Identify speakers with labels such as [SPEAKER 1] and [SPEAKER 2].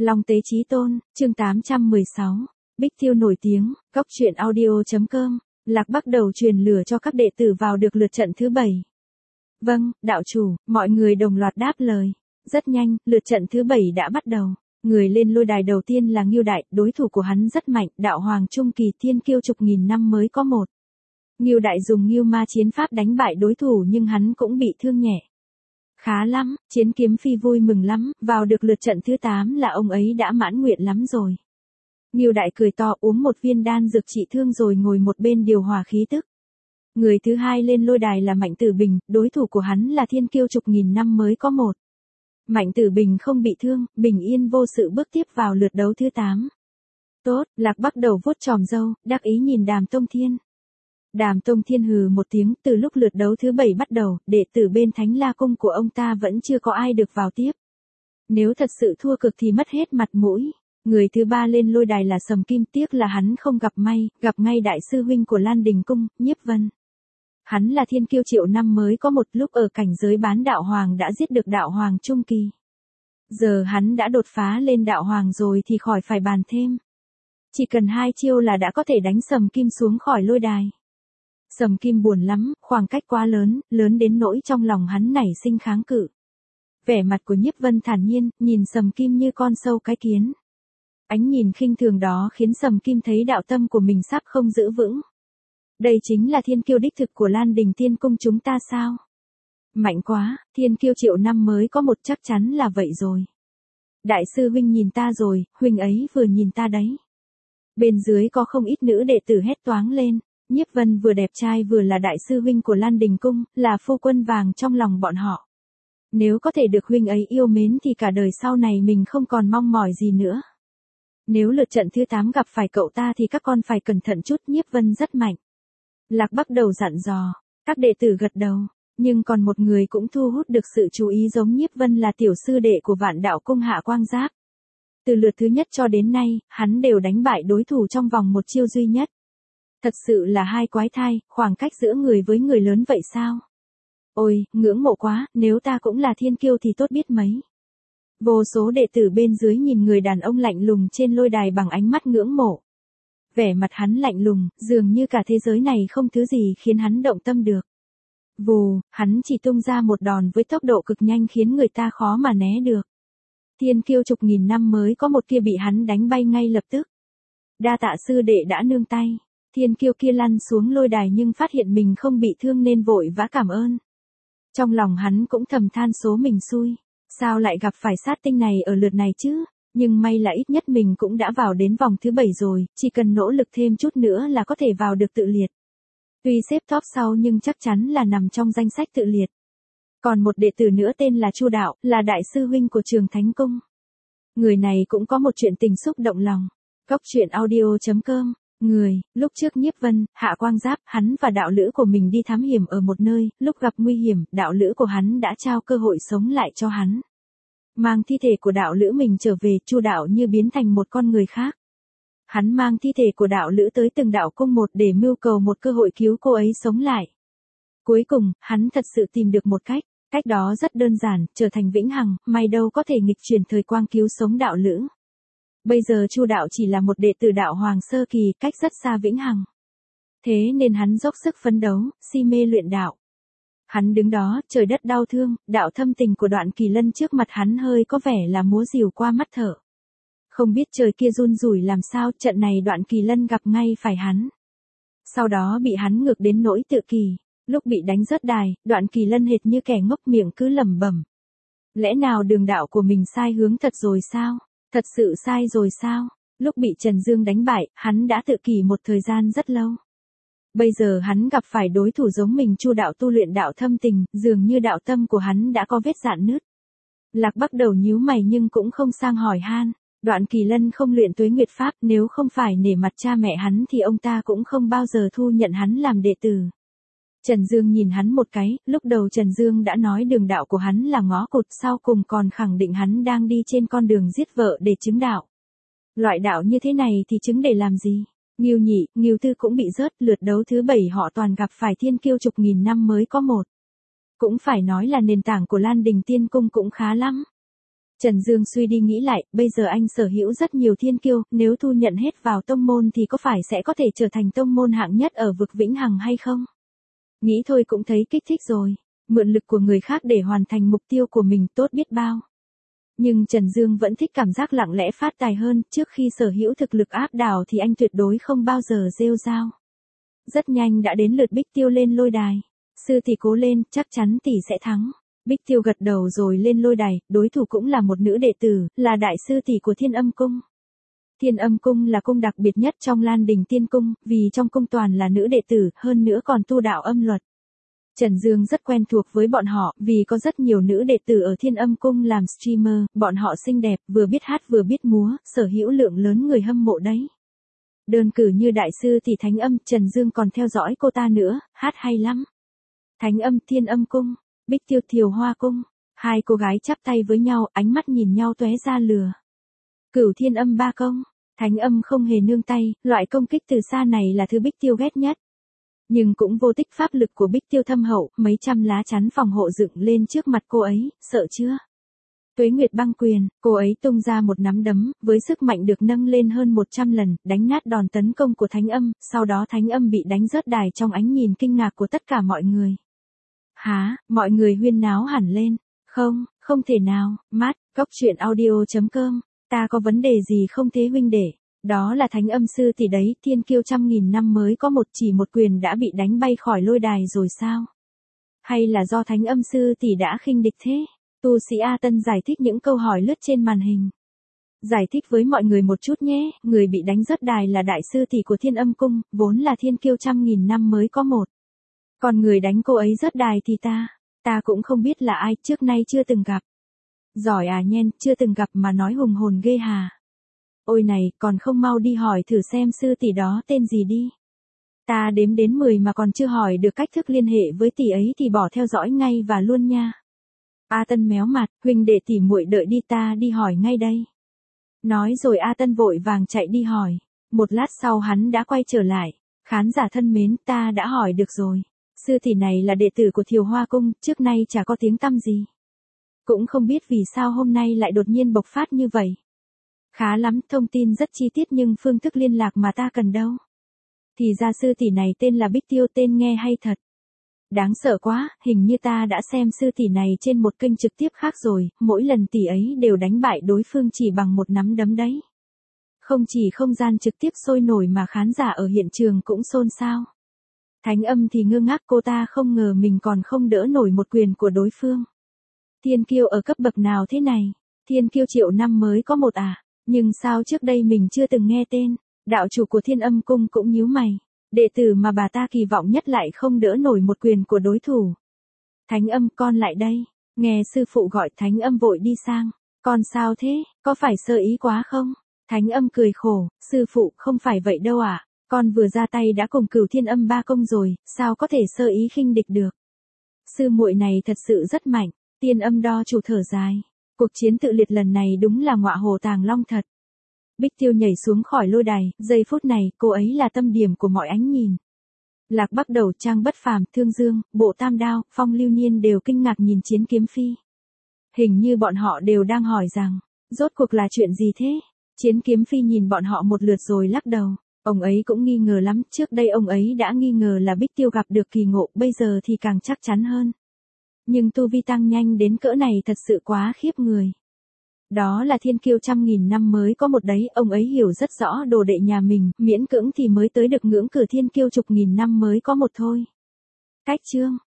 [SPEAKER 1] Long Tế Chí Tôn, chương 816. Bích Tiêu nổi tiếng, Cốc Truyện Audio.com. Lạc Bắc đầu truyền lửa cho các đệ tử vào được lượt trận thứ 7. Vâng, đạo chủ, mọi người đồng loạt đáp lời. Rất nhanh, lượt trận thứ 7 đã bắt đầu. Người lên lôi đài đầu tiên là Ngưu Đại, đối thủ của hắn rất mạnh, đạo hoàng trung kỳ thiên kiêu chục nghìn năm mới có một. Ngưu Đại dùng Ngưu Ma chiến pháp đánh bại đối thủ nhưng hắn cũng bị thương nhẹ. Khá lắm, Chiến Kiếm Phi vui mừng lắm, vào được lượt trận thứ 8 là ông ấy đã mãn nguyện lắm rồi. Ngưu Đại cười to uống một viên đan dược trị thương rồi ngồi một bên điều hòa khí tức. Người thứ hai lên lôi đài là Mạnh Tử Bình, đối thủ của hắn là thiên kiêu chục nghìn năm mới có một. Mạnh Tử Bình không bị thương, bình yên vô sự bước tiếp vào lượt đấu thứ 8. Tốt, Lạc Bắc đầu vuốt chòm râu, đắc ý nhìn Đàm Tông Thiên. Đàm Tông Thiên hừ một tiếng, từ lúc lượt đấu thứ 7 bắt đầu, đệ tử bên Thánh La Cung của ông ta vẫn chưa có ai được vào tiếp. Nếu thật sự thua cực thì mất hết mặt mũi. Người thứ 3 lên lôi đài là Sầm Kim, tiếc là hắn không gặp may, gặp ngay đại sư huynh của Lan Đình Cung, Nhiếp Vân. Hắn là thiên kiêu triệu năm mới có một, lúc ở cảnh giới bán đạo hoàng đã giết được đạo hoàng trung kỳ. Giờ hắn đã đột phá lên đạo hoàng rồi thì khỏi phải bàn thêm. Chỉ cần 2 chiêu là đã có thể đánh Sầm Kim xuống khỏi lôi đài. Sầm Kim buồn lắm, khoảng cách quá lớn, lớn đến nỗi trong lòng hắn nảy sinh kháng cự. Vẻ mặt của Nhiếp Vân thản nhiên, nhìn Sầm Kim như con sâu cái kiến. Ánh nhìn khinh thường đó khiến Sầm Kim thấy đạo tâm của mình sắp không giữ vững. Đây chính là thiên kiêu đích thực của Lan Đình Tiên Cung chúng ta sao? Mạnh quá, thiên kiêu triệu năm mới có một, chắc chắn là vậy rồi. Đại sư huynh nhìn ta rồi, huynh ấy vừa nhìn ta đấy. Bên dưới có không ít nữ đệ tử hét toáng lên. Nhiếp Vân vừa đẹp trai vừa là đại sư huynh của Lan Đình Cung, là phu quân vàng trong lòng bọn họ. Nếu có thể được huynh ấy yêu mến thì cả đời sau này mình không còn mong mỏi gì nữa. Nếu lượt trận thứ 8 gặp phải cậu ta thì các con phải cẩn thận chút, Nhiếp Vân rất mạnh. Lạc Bắc đầu dặn dò, các đệ tử gật đầu, nhưng còn một người cũng thu hút được sự chú ý giống Nhiếp Vân là tiểu sư đệ của Vạn Đạo Cung Hạ Quang Giáp. Từ lượt thứ nhất cho đến nay, hắn đều đánh bại đối thủ trong vòng một chiêu duy nhất. Thật sự là hai quái thai, khoảng cách giữa người với người lớn vậy sao? Ôi, ngưỡng mộ quá, nếu ta cũng là thiên kiêu thì tốt biết mấy. Vô số đệ tử bên dưới nhìn người đàn ông lạnh lùng trên lôi đài bằng ánh mắt ngưỡng mộ. Vẻ mặt hắn lạnh lùng, dường như cả thế giới này không thứ gì khiến hắn động tâm được. Vù, hắn chỉ tung ra một đòn với tốc độ cực nhanh khiến người ta khó mà né được. Thiên kiêu chục nghìn năm mới có một kia bị hắn đánh bay ngay lập tức. Đa tạ sư đệ đã nương tay. Thiên kiêu kia lăn xuống lôi đài nhưng phát hiện mình không bị thương nên vội vã cảm ơn. Trong lòng hắn cũng thầm than số mình xui. Sao lại gặp phải sát tinh này ở lượt này chứ? Nhưng may là ít nhất mình cũng đã vào đến vòng thứ 7 rồi, chỉ cần nỗ lực thêm chút nữa là có thể vào được tự liệt. Tuy xếp top sau nhưng chắc chắn là nằm trong danh sách tự liệt. Còn một đệ tử nữa tên là Chu Đạo, là đại sư huynh của Trường Thánh Cung. Người này cũng có một chuyện tình xúc động lòng. Cốc Truyện Audio.com. Lúc trước Nhiếp Vân, Hạ Quang Giáp, hắn và đạo lữ của mình đi thám hiểm ở một nơi, lúc gặp nguy hiểm, đạo lữ của hắn đã trao cơ hội sống lại cho hắn. Mang thi thể của đạo lữ mình trở về, Chu Đạo như biến thành một con người khác. Hắn mang thi thể của đạo lữ tới từng đạo cung một để mưu cầu một cơ hội cứu cô ấy sống lại. Cuối cùng, hắn thật sự tìm được một cách đó rất đơn giản, trở thành vĩnh hằng, may đâu có thể nghịch chuyển thời quang cứu sống đạo lữ. Bây giờ Chu Đạo chỉ là một đệ tử đạo hoàng sơ kỳ, cách rất xa vĩnh hằng. Thế nên hắn dốc sức phấn đấu, si mê luyện đạo. Hắn đứng đó, trời đất đau thương, đạo thâm tình của Đoạn Kỳ Lân trước mặt hắn hơi có vẻ là múa rìu qua mắt thở. Không biết trời kia run rủi làm sao, trận này Đoạn Kỳ Lân gặp ngay phải hắn. Sau đó bị hắn ngược đến nỗi tự kỳ. Lúc bị đánh rớt đài, Đoạn Kỳ Lân hệt như kẻ ngốc miệng cứ lẩm bẩm. Lẽ nào đường đạo của mình sai hướng thật rồi sao? Thật sự sai rồi sao? Lúc bị Trần Dương đánh bại, hắn đã tự kỷ một thời gian rất lâu. Bây giờ hắn gặp phải đối thủ giống mình, Chu Đạo tu luyện đạo thâm tình, dường như đạo tâm của hắn đã có vết rạn nứt. Lạc Bắc đầu nhíu mày nhưng cũng không sang hỏi han. Đoạn Kỳ Lân không luyện Tuế Nguyệt Pháp, nếu không phải nể mặt cha mẹ hắn thì ông ta cũng không bao giờ thu nhận hắn làm đệ tử. Trần Dương nhìn hắn một cái, lúc đầu Trần Dương đã nói đường đạo của hắn là ngó cụt, sau cùng còn khẳng định hắn đang đi trên con đường giết vợ để chứng đạo. Loại đạo như thế này thì chứng để làm gì? Ngưu Nhị, Ngưu Tư cũng bị rớt, lượt đấu thứ 7 họ toàn gặp phải thiên kiêu chục nghìn năm mới có một. Cũng phải nói là nền tảng của Lan Đình Tiên Cung cũng khá lắm. Trần Dương suy đi nghĩ lại, bây giờ anh sở hữu rất nhiều thiên kiêu, nếu thu nhận hết vào tông môn thì có phải sẽ có thể trở thành tông môn hạng nhất ở vực vĩnh hằng hay không? Nghĩ thôi cũng thấy kích thích rồi, mượn lực của người khác để hoàn thành mục tiêu của mình tốt biết bao. Nhưng Trần Dương vẫn thích cảm giác lặng lẽ phát tài hơn, trước khi sở hữu thực lực áp đảo thì anh tuyệt đối không bao giờ rêu rao. Rất nhanh đã đến lượt Bích Tiêu lên lôi đài. Sư tỷ cố lên, chắc chắn tỷ sẽ thắng. Bích Tiêu gật đầu rồi lên lôi đài, đối thủ cũng là một nữ đệ tử, là đại sư tỷ của Thiên Âm Cung. Thiên Âm Cung là cung đặc biệt nhất trong Lan Đình Tiên Cung, vì trong cung toàn là nữ đệ tử, hơn nữa còn tu đạo âm luật. Trần Dương rất quen thuộc với bọn họ, vì có rất nhiều nữ đệ tử ở Thiên Âm Cung làm streamer, bọn họ xinh đẹp, vừa biết hát vừa biết múa, sở hữu lượng lớn người hâm mộ đấy. Đơn cử như đại sư tỷ Thánh Âm, Trần Dương còn theo dõi cô ta nữa, hát hay lắm. Thánh Âm Thiên Âm Cung, Bích Tiêu Thiều Hoa Cung, hai cô gái chắp tay với nhau, ánh mắt nhìn nhau tóe ra lửa. Cửu Thiên Âm Ba Công, Thánh Âm không hề nương tay, loại công kích từ xa này là thứ Bích Tiêu ghét nhất. Nhưng cũng vô tích pháp lực của Bích Tiêu thâm hậu, mấy trăm lá chắn phòng hộ dựng lên trước mặt cô ấy, sợ chưa? Tuế Nguyệt Băng Quyền, cô ấy tung ra một nắm đấm, với sức mạnh được nâng lên hơn 100 lần, đánh nát đòn tấn công của Thánh Âm, sau đó Thánh Âm bị đánh rớt đài trong ánh nhìn kinh ngạc của tất cả mọi người. Hả, mọi người huyên náo hẳn lên. Không, không thể nào, mát, goctruyện.audio.com, ta có vấn đề gì không thế huynh đệ? Đó là Thánh Âm sư tỷ đấy, thiên kiêu trăm nghìn năm mới có chỉ một quyền đã bị đánh bay khỏi lôi đài rồi sao? Hay là do Thánh Âm sư tỷ đã khinh địch thế? Tu sĩ A Tân giải thích những câu hỏi lướt trên màn hình. Giải thích với mọi người một chút nhé, người bị đánh rớt đài là đại sư tỷ của Thiên Âm Cung, vốn là thiên kiêu trăm nghìn năm mới có một. Còn người đánh cô ấy rớt đài thì ta cũng không biết là ai, trước nay chưa từng gặp. Giỏi à nhen, chưa từng gặp mà nói hùng hồn ghê hà. Ôi này, còn không mau đi hỏi thử xem sư tỷ đó tên gì đi. Ta đếm đến 10 mà còn chưa hỏi được cách thức liên hệ với tỷ ấy thì bỏ theo dõi ngay và luôn nha. A Tân méo mặt, huynh đệ tỷ muội đợi đi, ta đi hỏi ngay đây. Nói rồi A Tân vội vàng chạy đi hỏi. Một lát sau hắn đã quay trở lại. Khán giả thân mến, ta đã hỏi được rồi. Sư tỷ này là đệ tử của Thiều Hoa Cung, trước nay chả có tiếng tăm gì. Cũng không biết vì sao hôm nay lại đột nhiên bộc phát như vậy. Khá lắm, thông tin rất chi tiết nhưng phương thức liên lạc mà ta cần đâu. Thì ra sư tỷ này tên là Bích Tiêu, tên nghe hay thật. Đáng sợ quá, hình như ta đã xem sư tỷ này trên một kênh trực tiếp khác rồi, mỗi lần tỷ ấy đều đánh bại đối phương chỉ bằng một nắm đấm đấy. Không chỉ không gian trực tiếp sôi nổi mà khán giả ở hiện trường cũng xôn xao. Thánh Âm thì ngơ ngác, cô ta không ngờ mình còn không đỡ nổi một quyền của đối phương. Thiên kiêu ở cấp bậc nào thế này? Thiên kiêu triệu năm mới có một à? Nhưng sao trước đây mình chưa từng nghe tên? Đạo chủ của Thiên Âm Cung cũng nhíu mày. Đệ tử mà bà ta kỳ vọng nhất lại không đỡ nổi một quyền của đối thủ. Thánh Âm, con lại đây. Nghe sư phụ gọi, Thánh Âm vội đi sang. Con sao thế, có phải sơ ý quá không? Thánh Âm cười khổ, sư phụ không phải vậy đâu ạ. Con vừa ra tay đã cùng Cửu Thiên Âm Ba Công rồi, sao có thể sơ ý khinh địch được? Sư muội này thật sự rất mạnh. Tiên Âm đo chủ thở dài. Cuộc chiến tự liệt lần này đúng là ngọa hổ tàng long thật. Bích Tiêu nhảy xuống khỏi lôi đài, giây phút này, cô ấy là tâm điểm của mọi ánh nhìn. Lạc Bắc Đầu, Trang Bất Phàm, Thương Dương, Bộ Tam Đao, Phong Lưu Niên đều kinh ngạc nhìn Chiến Kiếm Phi. Hình như bọn họ đều đang hỏi rằng, rốt cuộc là chuyện gì thế? Chiến Kiếm Phi nhìn bọn họ một lượt rồi lắc đầu. Ông ấy cũng nghi ngờ lắm, trước đây ông ấy đã nghi ngờ là Bích Tiêu gặp được kỳ ngộ, bây giờ thì càng chắc chắn hơn. Nhưng tu vi tăng nhanh đến cỡ này thật sự quá khiếp người. Đó là thiên kiêu trăm nghìn năm mới có một đấy, ông ấy hiểu rất rõ đồ đệ nhà mình, miễn cưỡng thì mới tới được ngưỡng cửa thiên kiêu chục nghìn năm mới có một thôi. Cách chương